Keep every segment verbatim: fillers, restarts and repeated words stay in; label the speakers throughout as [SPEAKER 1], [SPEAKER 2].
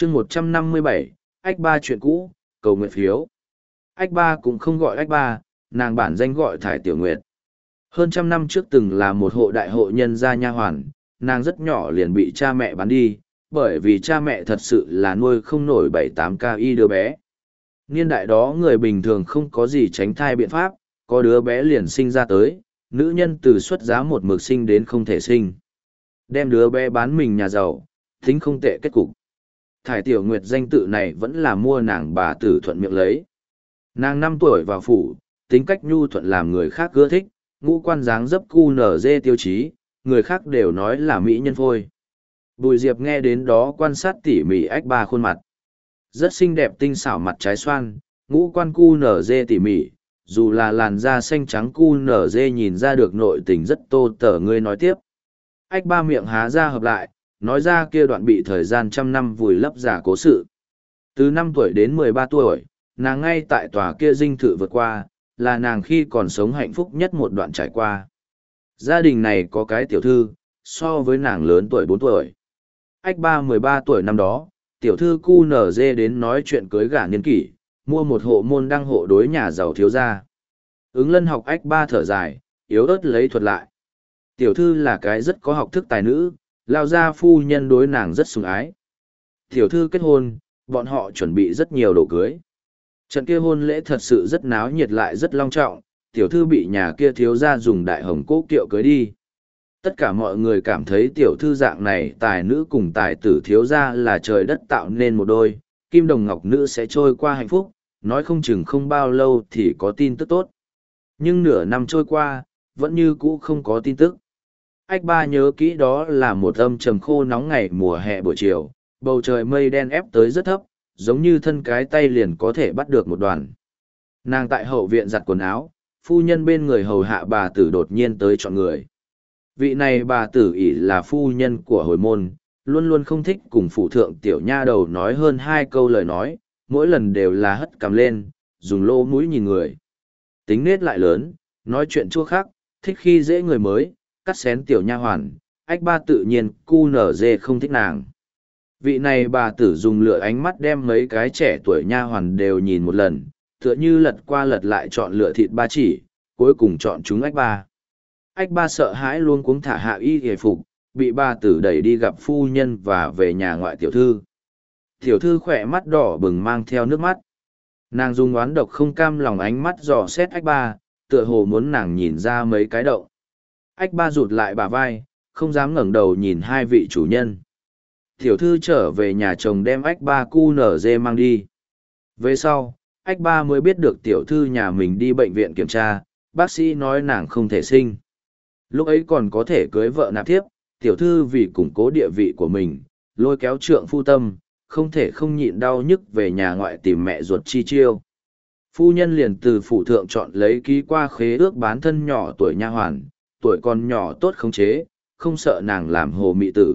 [SPEAKER 1] chương một trăm năm mươi bảy, ách ba chuyện cũ, cầu nguyện phiếu. Ách ba cũng không gọi ách ba, nàng bản danh gọi Thải Tiểu Nguyệt. Hơn trăm năm trước từng là một hộ đại hộ nhân gia nha hoàn, nàng rất nhỏ liền bị cha mẹ bán đi, bởi vì cha mẹ thật sự là nuôi không nổi bảy tám ca y đứa bé. Niên đại đó người bình thường không có gì tránh thai biện pháp, có đứa bé liền sinh ra tới, nữ nhân từ xuất giá một mực sinh đến không thể sinh. Đem đứa bé bán mình nhà giàu, tính không tệ kết cục. Thải Tiểu Nguyệt danh tự này vẫn là mua nàng bà tử thuận miệng lấy. Nàng năm tuổi vào phủ, tính cách nhu thuận làm người khác ưa thích, ngũ quan dáng dấp cu nở dê tiêu chí, người khác đều nói là mỹ nhân phôi. Bùi Diệp nghe đến đó quan sát tỉ mỉ ách ba khuôn mặt. Rất xinh đẹp tinh xảo mặt trái xoan, ngũ quan cu nở dê tỉ mỉ, dù là làn da xanh trắng cu nở dê nhìn ra được nội tình rất tô tở. Ngươi nói tiếp. Ách ba miệng há ra hợp lại, nói ra kia đoạn bị thời gian trăm năm vùi lấp giả cố sự. Từ năm tuổi đến mười ba tuổi, nàng ngay tại tòa kia dinh thự vượt qua, là nàng khi còn sống hạnh phúc nhất một đoạn trải qua. Gia đình này có cái tiểu thư, so với nàng lớn tuổi bốn tuổi. Ách ba mười ba tuổi năm đó, tiểu thư cu nở dê đến nói chuyện cưới gả niên kỷ, mua một hộ môn đăng hộ đối nhà giàu thiếu gia. Ứng Lân học ách ba thở dài, yếu ớt lấy thuật lại. Tiểu thư là cái rất có học thức tài nữ, lao gia phu nhân đối nàng rất sủng ái. Tiểu thư kết hôn, bọn họ chuẩn bị rất nhiều đồ cưới. Trận kia hôn lễ thật sự rất náo nhiệt lại rất long trọng, tiểu thư bị nhà kia thiếu gia dùng đại hồng cố kiệu cưới đi. Tất cả mọi người cảm thấy tiểu thư dạng này tài nữ cùng tài tử thiếu gia là trời đất tạo nên một đôi, kim đồng ngọc nữ sẽ trôi qua hạnh phúc, nói không chừng không bao lâu thì có tin tức tốt. Nhưng nửa năm trôi qua, vẫn như cũ không có tin tức. Ách ba nhớ kỹ đó là một âm trầm khô nóng ngày mùa hè buổi chiều, bầu trời mây đen ép tới rất thấp, giống như thân cái tay liền có thể bắt được một đoàn. Nàng tại hậu viện giặt quần áo, phu nhân bên người hầu hạ bà tử đột nhiên tới chọn người. Vị này bà tử ỷ là phu nhân của hồi môn, luôn luôn không thích cùng phụ thượng tiểu nha đầu nói hơn hai câu lời nói, mỗi lần đều là hất cằm lên, dùng lỗ mũi nhìn người. Tính nết lại lớn, nói chuyện chua khắc, thích khi dễ người mới, cắt xén tiểu nha hoàn, ách ba tự nhiên cu nở dê không thích nàng. Vị này bà tử dùng lựa ánh mắt đem mấy cái trẻ tuổi nha hoàn đều nhìn một lần, tựa như lật qua lật lại chọn lựa thịt ba chỉ, cuối cùng chọn chúng ách ba. Ách ba sợ hãi luôn cuống thả hạ y hề phục, bị bà tử đẩy đi gặp phu nhân và về nhà ngoại tiểu thư. Tiểu thư khỏe mắt đỏ bừng mang theo nước mắt. Nàng dùng oán độc không cam lòng ánh mắt dò xét ách ba, tựa hồ muốn nàng nhìn ra mấy cái động. Ách ba rụt lại bà vai, không dám ngẩng đầu nhìn hai vị chủ nhân. Tiểu thư trở về nhà chồng đem ách ba cu nở dê mang đi. Về sau, ách ba mới biết được tiểu thư nhà mình đi bệnh viện kiểm tra, bác sĩ nói nàng không thể sinh. Lúc ấy còn có thể cưới vợ nạp thiếp, tiểu thư vì củng cố địa vị của mình, lôi kéo trượng phu tâm, không thể không nhịn đau nhức về nhà ngoại tìm mẹ ruột chi chiêu. Phu nhân liền từ phủ thượng chọn lấy ký qua khế ước bán thân nhỏ tuổi nha hoàn, tuổi còn nhỏ tốt khống chế, không sợ nàng làm hồ mị tử.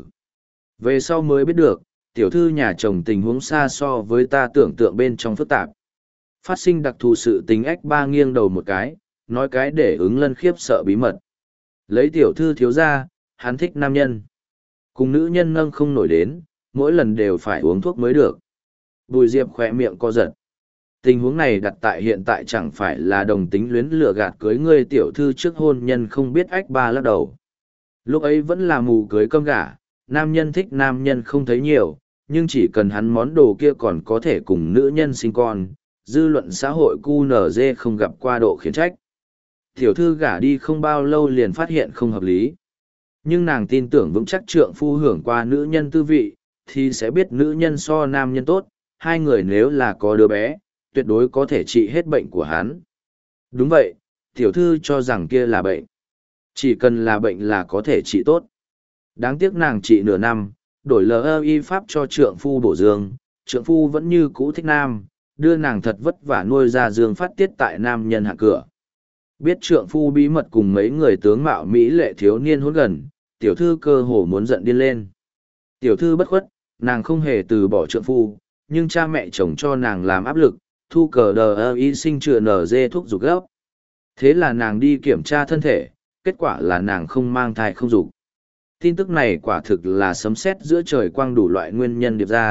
[SPEAKER 1] Về sau mới biết được, tiểu thư nhà chồng tình huống xa so với ta tưởng tượng bên trong phức tạp. Phát sinh đặc thù sự tình ách ba nghiêng đầu một cái, nói cái để Ứng Lân khiếp sợ bí mật. Lấy tiểu thư thiếu ra, hắn thích nam nhân. Cùng nữ nhân nâng không nổi đến, mỗi lần đều phải uống thuốc mới được. Bùi Diệp khỏe miệng co giật. Tình huống này đặt tại hiện tại chẳng phải là đồng tính luyến lừa gạt cưới ngươi tiểu thư trước hôn nhân không biết ách ba lắc đầu. Lúc ấy vẫn là mù cưới cơm gả, nam nhân thích nam nhân không thấy nhiều, nhưng chỉ cần hắn món đồ kia còn có thể cùng nữ nhân sinh con, dư luận xã hội cu nở dê không gặp qua độ khiển trách. Tiểu thư gả đi không bao lâu liền phát hiện không hợp lý. Nhưng nàng tin tưởng vững chắc trượng phu hưởng qua nữ nhân tư vị, thì sẽ biết nữ nhân so nam nhân tốt, hai người nếu là có đứa bé, tuyệt đối có thể trị hết bệnh của hắn. Đúng vậy, tiểu thư cho rằng kia là bệnh. Chỉ cần là bệnh là có thể trị tốt. Đáng tiếc nàng trị nửa năm, đổi lờ y pháp cho trượng phu bổ dương, trượng phu vẫn như cũ thích nam, đưa nàng thật vất vả nuôi ra dương phát tiết tại nam nhân hạ cửa. Biết trượng phu bí mật cùng mấy người tướng mạo mỹ lệ thiếu niên hôn gần, tiểu thư cơ hồ muốn giận điên lên. Tiểu thư bất khuất, nàng không hề từ bỏ trượng phu, nhưng cha mẹ chồng cho nàng làm áp lực, thu cờ đờ y sinh chữa nở dê thuốc dục gấp. Thế là nàng đi kiểm tra thân thể, kết quả là nàng không mang thai không dục. Tin tức này quả thực là sấm sét giữa trời quang đủ loại nguyên nhân điệp ra,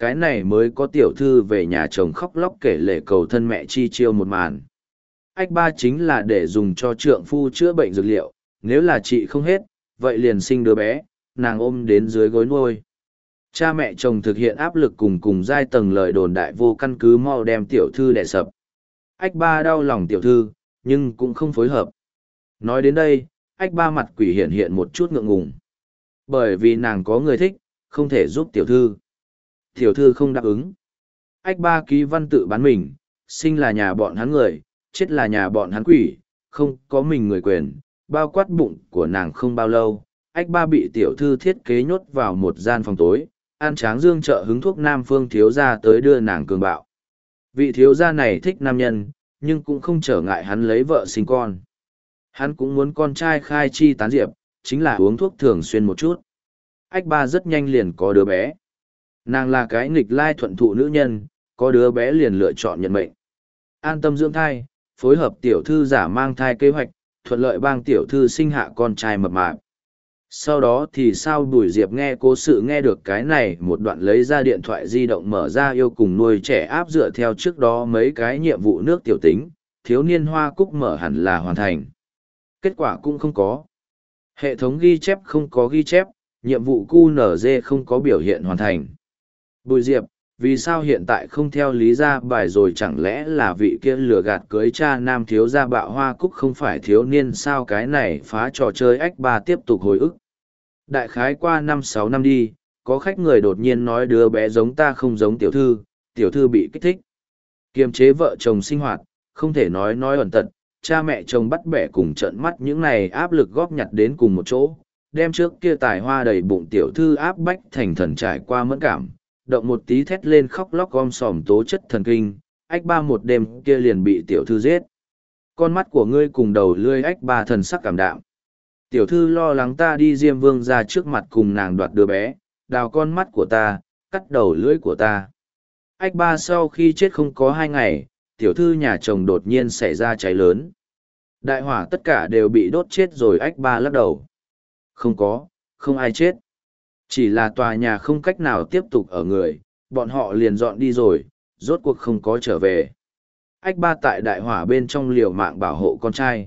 [SPEAKER 1] cái này mới có tiểu thư về nhà chồng khóc lóc kể lể cầu thân mẹ chi chiêu một màn. Ách ba chính là để dùng cho trượng phu chữa bệnh dược liệu, nếu là chị không hết, vậy liền sinh đứa bé, nàng ôm đến dưới gối nuôi. Cha mẹ chồng thực hiện áp lực cùng cùng giai tầng lời đồn đại vô căn cứ mau đem tiểu thư đè sập. Ách ba đau lòng tiểu thư, nhưng cũng không phối hợp. Nói đến đây, ách ba mặt quỷ hiện hiện một chút ngượng ngùng. Bởi vì nàng có người thích, không thể giúp tiểu thư. Tiểu thư không đáp ứng. Ách ba ký văn tự bán mình, sinh là nhà bọn hắn người, chết là nhà bọn hắn quỷ, không có mình người quyền, bao quát bụng của nàng không bao lâu. Ách ba bị tiểu thư thiết kế nhốt vào một gian phòng tối, An Tráng Dương trợ hứng thuốc Nam Phương thiếu gia tới đưa nàng cường bạo. Vị thiếu gia này thích nam nhân, nhưng cũng không trở ngại hắn lấy vợ sinh con. Hắn cũng muốn con trai khai chi tán diệp, chính là uống thuốc thường xuyên một chút. Ách ba rất nhanh liền có đứa bé. Nàng là cái nghịch lai thuận thụ nữ nhân, có đứa bé liền lựa chọn nhận mệnh. An tâm dưỡng thai, phối hợp tiểu thư giả mang thai kế hoạch, thuận lợi bang tiểu thư sinh hạ con trai mập mạp. Sau đó thì sao Bùi Diệp nghe cố sự nghe được cái này một đoạn lấy ra điện thoại di động mở ra yêu cùng nuôi trẻ áp dựa theo trước đó mấy cái nhiệm vụ nước tiểu tính, thiếu niên hoa cúc mở hẳn là hoàn thành. Kết quả cũng không có. Hệ thống ghi chép không có ghi chép, nhiệm vụ Q N G không có biểu hiện hoàn thành. Bùi Diệp, vì sao hiện tại không theo lý ra bài rồi, chẳng lẽ là vị kia lừa gạt cưới cha nam thiếu gia bạo hoa cúc không phải thiếu niên sao? Cái này phá trò chơi ách ba tiếp tục hồi ức. Đại khái qua năm sáu năm đi, có khách người đột nhiên nói đứa bé giống ta không giống tiểu thư, tiểu thư bị kích thích. Kiềm chế vợ chồng sinh hoạt, không thể nói nói ẩn tật, cha mẹ chồng bắt bẻ cùng trợn mắt những này áp lực góp nhặt đến cùng một chỗ, đem trước kia tài hoa đầy bụng tiểu thư áp bách thành thần trải qua mẫn cảm, động một tí thét lên khóc lóc gom sòm tố chất thần kinh, ách ba một đêm kia liền bị tiểu thư giết. Con mắt của ngươi cùng đầu lươi ách ba thần sắc cảm đạm. Tiểu thư lo lắng ta đi Diêm Vương ra trước mặt cùng nàng đoạt đứa bé, đào con mắt của ta, cắt đầu lưỡi của ta. Ách ba sau khi chết không có hai ngày, tiểu thư nhà chồng đột nhiên xảy ra cháy lớn. Đại hỏa tất cả đều bị đốt chết rồi. Ách ba lắc đầu. Không có, không ai chết. Chỉ là tòa nhà không cách nào tiếp tục ở người, bọn họ liền dọn đi rồi, rốt cuộc không có trở về. Ách ba tại đại hỏa bên trong liều mạng bảo hộ con trai.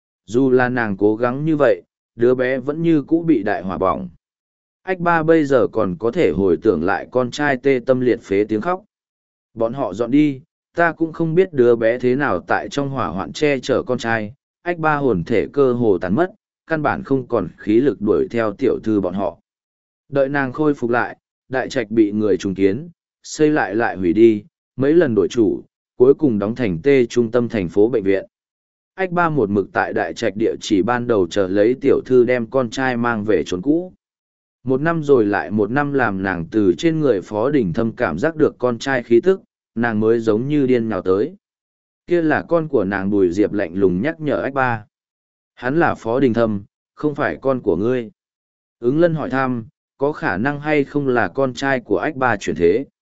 [SPEAKER 1] Dù là nàng cố gắng như vậy, đứa bé vẫn như cũ bị đại hỏa bỏng. Ách ba bây giờ còn có thể hồi tưởng lại con trai tê tâm liệt phế tiếng khóc. Bọn họ dọn đi, ta cũng không biết đứa bé thế nào tại trong hỏa hoạn che chở con trai. Ách ba hồn thể cơ hồ tàn mất, căn bản không còn khí lực đuổi theo tiểu thư bọn họ. Đợi nàng khôi phục lại, đại trạch bị người trùng kiến, xây lại lại hủy đi, mấy lần đổi chủ, cuối cùng đóng thành tê trung tâm thành phố bệnh viện. Ách ba một mực tại đại trạch địa chỉ ban đầu chờ lấy tiểu thư đem con trai mang về trốn cũ. Một năm rồi lại một năm làm nàng từ trên người Phó Đình Thâm cảm giác được con trai khí tức, nàng mới giống như điên nhào tới. Kia là con của nàng. Bùi Diệp lạnh lùng nhắc nhở ách ba. Hắn là Phó Đình Thâm, không phải con của ngươi. Ứng Lân hỏi thăm, có khả năng hay không là con trai của ách ba chuyển thế.